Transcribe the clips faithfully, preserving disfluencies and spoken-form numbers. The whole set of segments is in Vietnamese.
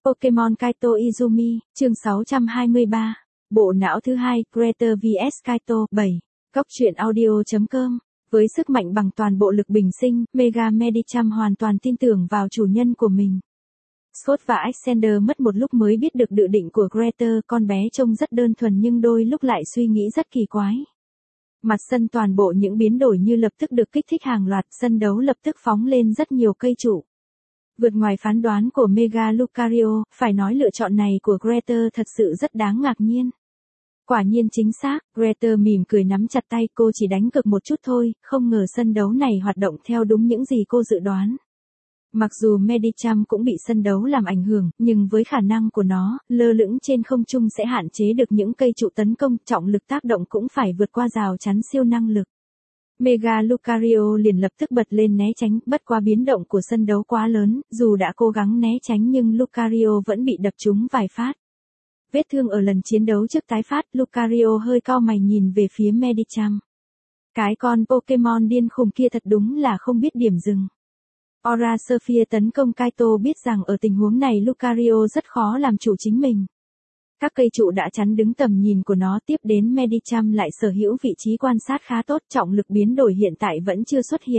Pokemon Kaito Izumi, chương sáu trăm hai mươi ba. Bộ não thứ hai, Greater vs Kaito, bảy. Cốc truyện audio chấm com. Với sức mạnh bằng toàn bộ lực bình sinh, Mega Medicham hoàn toàn tin tưởng vào chủ nhân của mình. Scott và Alexander mất một lúc mới biết được dự định của Greater, con bé trông rất đơn thuần nhưng đôi lúc lại suy nghĩ rất kỳ quái. Mặt sân toàn bộ những biến đổi như lập tức được kích thích hàng loạt, sân đấu lập tức phóng lên rất nhiều cây trụ. Vượt ngoài phán đoán của Mega Lucario, phải nói lựa chọn này của Greater thật sự rất đáng ngạc nhiên. Quả nhiên chính xác, Greater mỉm cười nắm chặt tay, cô chỉ đánh cược một chút thôi, không ngờ sân đấu này hoạt động theo đúng những gì cô dự đoán. Mặc dù Medicham cũng bị sân đấu làm ảnh hưởng, nhưng với khả năng của nó, lơ lửng trên không trung sẽ hạn chế được những cây trụ tấn công, trọng lực tác động cũng phải vượt qua rào chắn siêu năng lực. Mega Lucario liền lập tức bật lên né tránh, bất quá biến động của sân đấu quá lớn, dù đã cố gắng né tránh nhưng Lucario vẫn bị đập trúng vài phát. Vết thương ở lần chiến đấu trước tái phát, Lucario hơi cau mày nhìn về phía Medicham. Cái con Pokemon điên khùng kia thật đúng là không biết điểm dừng. Aura Sphere tấn công Kaito, biết rằng ở tình huống này Lucario rất khó làm chủ chính mình. Các cây trụ đã chắn đứng tầm nhìn của nó, tiếp đến Medicham lại sở hữu vị trí quan sát khá tốt, trọng lực biến đổi hiện tại vẫn chưa xuất hiện.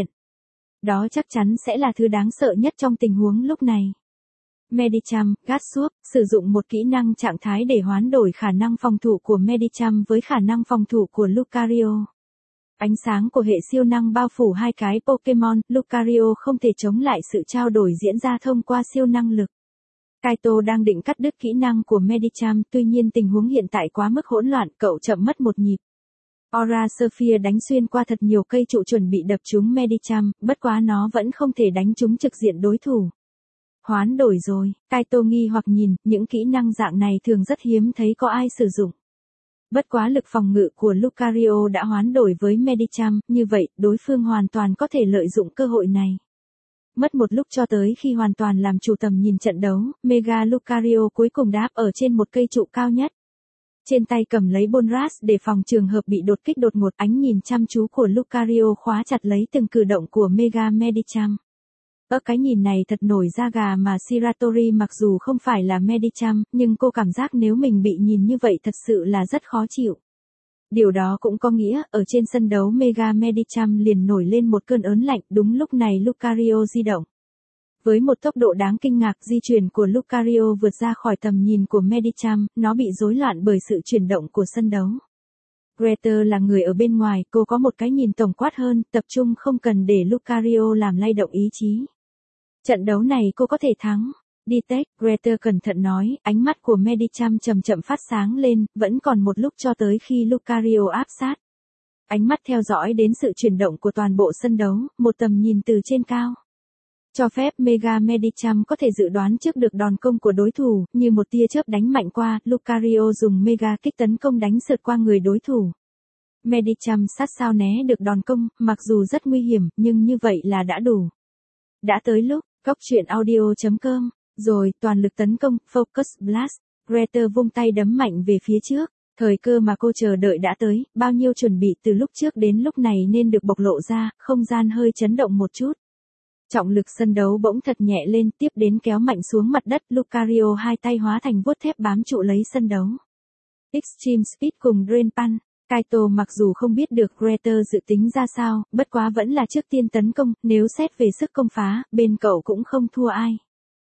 Đó chắc chắn sẽ là thứ đáng sợ nhất trong tình huống lúc này. Medicham, Gát Suop, sử dụng một kỹ năng trạng thái để hoán đổi khả năng phòng thủ của Medicham với khả năng phòng thủ của Lucario. Ánh sáng của hệ siêu năng bao phủ hai cái Pokemon, Lucario không thể chống lại sự trao đổi diễn ra thông qua siêu năng lực. Kaito đang định cắt đứt kỹ năng của Medicham, tuy nhiên tình huống hiện tại quá mức hỗn loạn, cậu chậm mất một nhịp. Aura Sphere đánh xuyên qua thật nhiều cây trụ chuẩn bị đập trúng Medicham, bất quá nó vẫn không thể đánh trúng trực diện đối thủ. Hoán đổi rồi, Kaito nghi hoặc nhìn, những kỹ năng dạng này thường rất hiếm thấy có ai sử dụng. Bất quá lực phòng ngự của Lucario đã hoán đổi với Medicham, như vậy, đối phương hoàn toàn có thể lợi dụng cơ hội này. Mất một lúc cho tới khi hoàn toàn làm chủ tầm nhìn trận đấu, Mega Lucario cuối cùng đáp ở trên một cây trụ cao nhất. Trên tay cầm lấy Bonras để phòng trường hợp bị đột kích đột ngột, ánh nhìn chăm chú của Lucario khóa chặt lấy từng cử động của Mega Medicham. Ở cái nhìn này thật nổi da gà mà Shiratori mặc dù không phải là Medicham, nhưng cô cảm giác nếu mình bị nhìn như vậy thật sự là rất khó chịu. Điều đó cũng có nghĩa, ở trên sân đấu Mega Medicham liền nổi lên một cơn ớn lạnh, đúng lúc này Lucario di động. Với một tốc độ đáng kinh ngạc, di chuyển của Lucario vượt ra khỏi tầm nhìn của Medicham, nó bị rối loạn bởi sự chuyển động của sân đấu. Greater là người ở bên ngoài, cô có một cái nhìn tổng quát hơn, tập trung không cần để Lucario làm lay động ý chí. Trận đấu này cô có thể thắng. Detect, Greater cẩn thận nói, ánh mắt của Medicham chậm chậm phát sáng lên, vẫn còn một lúc cho tới khi Lucario áp sát. Ánh mắt theo dõi đến sự chuyển động của toàn bộ sân đấu, một tầm nhìn từ trên cao. Cho phép Mega Medicham có thể dự đoán trước được đòn công của đối thủ, như một tia chớp đánh mạnh qua, Lucario dùng Mega kích tấn công đánh sượt qua người đối thủ. Medicham sát sao né được đòn công, mặc dù rất nguy hiểm, nhưng như vậy là đã đủ. Đã tới lúc, cốc truyện audio chấm com. Rồi, toàn lực tấn công, Focus Blast, Greater vung tay đấm mạnh về phía trước, thời cơ mà cô chờ đợi đã tới, bao nhiêu chuẩn bị từ lúc trước đến lúc này nên được bộc lộ ra, không gian hơi chấn động một chút. Trọng lực sân đấu bỗng thật nhẹ lên, tiếp đến kéo mạnh xuống mặt đất, Lucario hai tay hóa thành vuốt thép bám trụ lấy sân đấu. Extreme Speed cùng Drain Punch. Kaito mặc dù không biết được Greater dự tính ra sao, bất quá vẫn là trước tiên tấn công, nếu xét về sức công phá, bên cậu cũng không thua ai.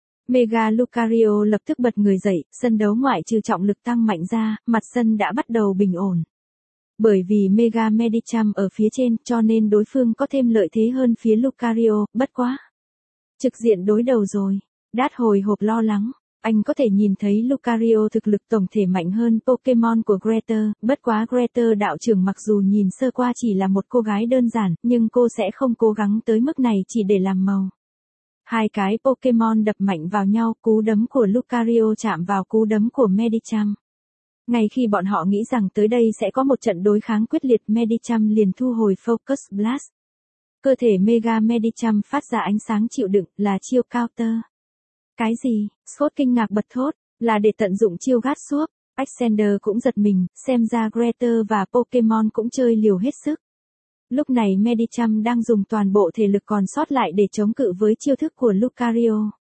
Mega Lucario lập tức bật người dậy, sân đấu ngoại trừ trọng lực tăng mạnh ra, mặt sân đã bắt đầu bình ổn. Bởi vì Mega Medicham ở phía trên, cho nên đối phương có thêm lợi thế hơn phía Lucario, bất quá. Trực diện đối đầu rồi. Đát hồi hộp lo lắng. Anh có thể nhìn thấy Lucario thực lực tổng thể mạnh hơn Pokemon của Greater, bất quá Greater đạo trưởng mặc dù nhìn sơ qua chỉ là một cô gái đơn giản, nhưng cô sẽ không cố gắng tới mức này chỉ để làm màu. Hai cái Pokemon đập mạnh vào nhau, cú đấm của Lucario chạm vào cú đấm của Medicham. Ngay khi bọn họ nghĩ rằng tới đây sẽ có một trận đối kháng quyết liệt, Medicham liền thu hồi Focus Blast. Cơ thể Mega Medicham phát ra ánh sáng chịu đựng, là chiêu counter. Cái gì? Scott kinh ngạc bật thốt, là để tận dụng chiêu Gát Suop. Alexander cũng giật mình, xem ra Greater và Pokemon cũng chơi liều hết sức. Lúc này Medicham đang dùng toàn bộ thể lực còn sót lại để chống cự với chiêu thức của Lucario.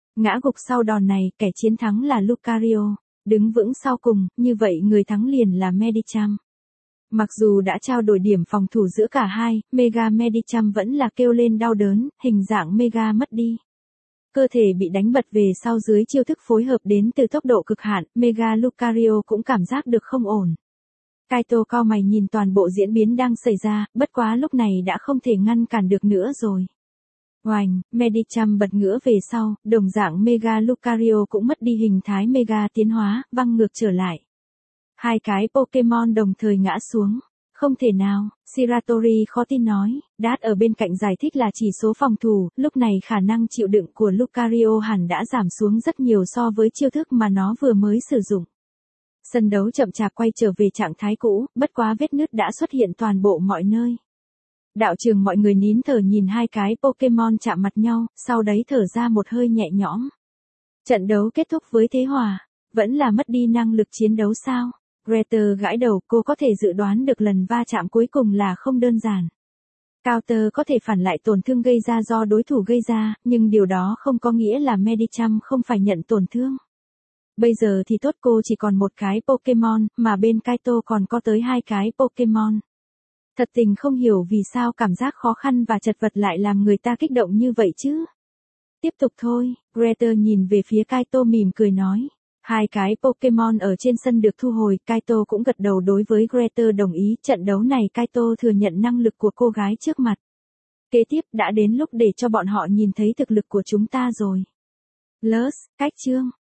Ngã gục sau đòn này, kẻ chiến thắng là Lucario. Đứng vững sau cùng, như vậy người thắng liền là Medicham. Mặc dù đã trao đổi điểm phòng thủ giữa cả hai, Mega Medicham vẫn là kêu lên đau đớn, hình dạng Mega mất đi. Cơ thể bị đánh bật về sau dưới chiêu thức phối hợp đến từ tốc độ cực hạn, Mega Lucario cũng cảm giác được không ổn. Kaito cau mày nhìn toàn bộ diễn biến đang xảy ra, bất quá lúc này đã không thể ngăn cản được nữa rồi. Oành, Medicham bật ngửa về sau, đồng dạng Mega Lucario cũng mất đi hình thái Mega tiến hóa, văng ngược trở lại. Hai cái Pokemon đồng thời ngã xuống. Không thể nào, Shiratori khó tin nói, Dad ở bên cạnh giải thích là chỉ số phòng thủ, lúc này khả năng chịu đựng của Lucario hẳn đã giảm xuống rất nhiều so với chiêu thức mà nó vừa mới sử dụng. Sân đấu chậm chạp quay trở về trạng thái cũ, bất quá vết nứt đã xuất hiện toàn bộ mọi nơi. Đạo trường mọi người nín thở nhìn hai cái Pokemon chạm mặt nhau, sau đấy thở ra một hơi nhẹ nhõm. Trận đấu kết thúc với thế hòa, vẫn là mất đi năng lực chiến đấu sao? Greta gãi đầu, cô có thể dự đoán được lần va chạm cuối cùng là không đơn giản. Counter có thể phản lại tổn thương gây ra do đối thủ gây ra, nhưng điều đó không có nghĩa là Medicham không phải nhận tổn thương. Bây giờ thì tốt, cô chỉ còn một cái Pokemon, mà bên Kaito còn có tới hai cái Pokemon. Thật tình không hiểu vì sao cảm giác khó khăn và chật vật lại làm người ta kích động như vậy chứ. Tiếp tục thôi, Greta nhìn về phía Kaito mỉm cười nói. Hai cái Pokemon ở trên sân được thu hồi, Kaito cũng gật đầu đối với Greta đồng ý, trận đấu này Kaito thừa nhận năng lực của cô gái trước mặt. Kế tiếp đã đến lúc để cho bọn họ nhìn thấy thực lực của chúng ta rồi. Plus, cách chương.